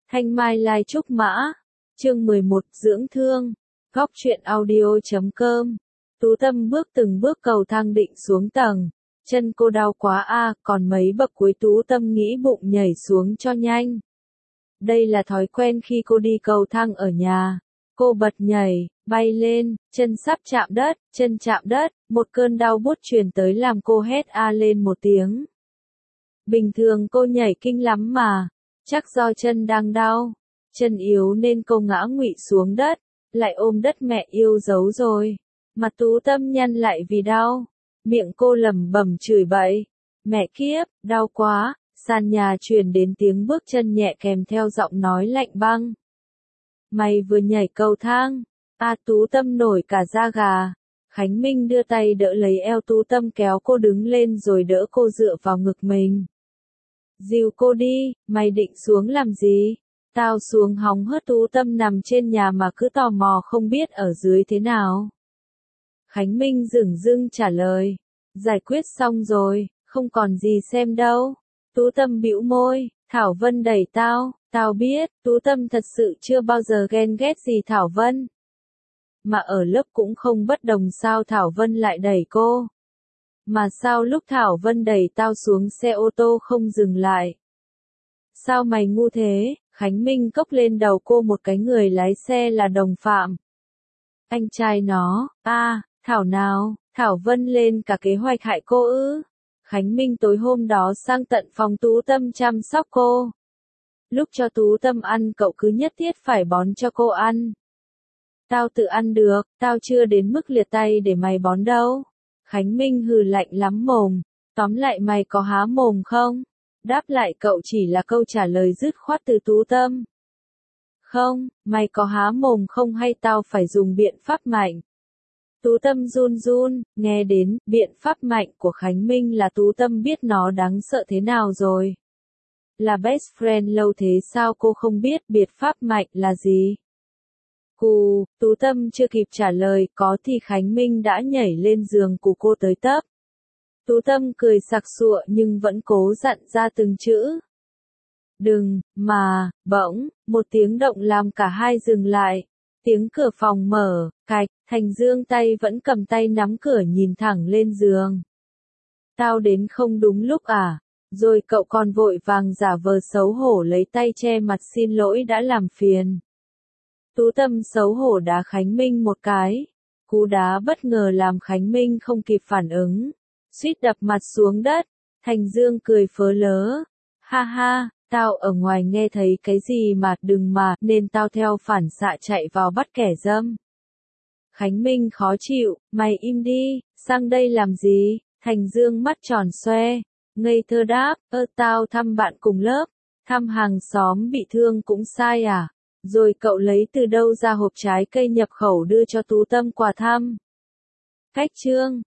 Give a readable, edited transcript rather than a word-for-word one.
Thanh Mai Lai Trúc Mã. Chương 11 Dưỡng Thương. Góc truyện audio.com. Tú Tâm bước từng bước cầu thang định xuống tầng. Chân cô đau quá còn mấy bậc cuối Tú Tâm nghĩ bụng nhảy xuống cho nhanh. Đây là thói quen khi cô đi cầu thang ở nhà. Cô bật nhảy, bay lên, chân sắp chạm đất, một cơn đau buốt truyền tới làm cô hét lên một tiếng. Bình thường cô nhảy kinh lắm mà, chắc do chân đang đau, chân yếu nên cô ngã ngụy xuống đất, lại ôm đất mẹ yêu dấu rồi. Mặt Tú Tâm nhăn lại vì đau, miệng cô lẩm bẩm chửi bậy, mẹ kiếp, đau quá. Sàn nhà truyền đến tiếng bước chân nhẹ kèm theo giọng nói lạnh băng. Mày vừa nhảy cầu thang, Tú Tâm nổi cả da gà. Khánh Minh đưa tay đỡ lấy eo Tú Tâm kéo cô đứng lên rồi đỡ cô dựa vào ngực mình. Dìu cô đi, mày định xuống làm gì? Tao xuống hóng hớt. Tú Tâm nằm trên nhà mà cứ tò mò không biết ở dưới thế nào. Khánh Minh dửng dưng trả lời, giải quyết xong rồi, không còn gì xem đâu. Tú Tâm bĩu môi, Thảo Vân đẩy tao biết. Tú Tâm thật sự chưa bao giờ ghen ghét gì Thảo Vân. Mà ở lớp cũng không bất đồng, sao Thảo Vân lại đẩy cô? Mà sao lúc Thảo Vân đẩy tao xuống xe ô tô không dừng lại? Sao mày ngu thế? Khánh Minh cốc lên đầu cô một cái, người lái xe là đồng phạm. Anh trai nó, Thảo nào, Thảo Vân lên cả kế hoạch hại cô ư? Khánh Minh tối hôm đó sang tận phòng Tú Tâm chăm sóc cô. Lúc cho Tú Tâm ăn cậu cứ nhất thiết phải bón cho cô ăn. Tao tự ăn được, tao chưa đến mức liệt tay để mày bón đâu. Khánh Minh hừ lạnh lắm mồm, tóm lại mày có há mồm không? Đáp lại cậu chỉ là câu trả lời dứt khoát từ Tú Tâm. Không, mày có há mồm không hay tao phải dùng biện pháp mạnh? Tú Tâm run run, nghe đến biện pháp mạnh của Khánh Minh là Tú Tâm biết nó đáng sợ thế nào rồi. Là best friend lâu thế sao cô không biết biện pháp mạnh là gì? Tú Tâm chưa kịp trả lời có thì Khánh Minh đã nhảy lên giường của cô tới tấp. Tú Tâm cười sặc sụa nhưng vẫn cố dặn ra từng chữ. Đừng, mà, bỗng, một tiếng động làm cả hai dừng lại. Tiếng cửa phòng mở, cạch, Thành Dương tay vẫn cầm tay nắm cửa nhìn thẳng lên giường. Tao đến không đúng lúc à? Rồi cậu còn vội vàng giả vờ xấu hổ lấy tay che mặt xin lỗi đã làm phiền. Tú Tâm xấu hổ đá Khánh Minh một cái. Cú đá bất ngờ làm Khánh Minh không kịp phản ứng, suýt đập mặt xuống đất. Thành Dương cười phớ lớ. Ha ha, tao ở ngoài nghe thấy cái gì mà đừng mà nên tao theo phản xạ chạy vào bắt kẻ dâm. Khánh Minh khó chịu, mày im đi, sang đây làm gì? Thành Dương mắt tròn xoe, ngây thơ đáp, tao thăm bạn cùng lớp, thăm hàng xóm bị thương cũng sai à? Rồi cậu lấy từ đâu ra hộp trái cây nhập khẩu đưa cho Tú Tâm quà thăm? Cách chương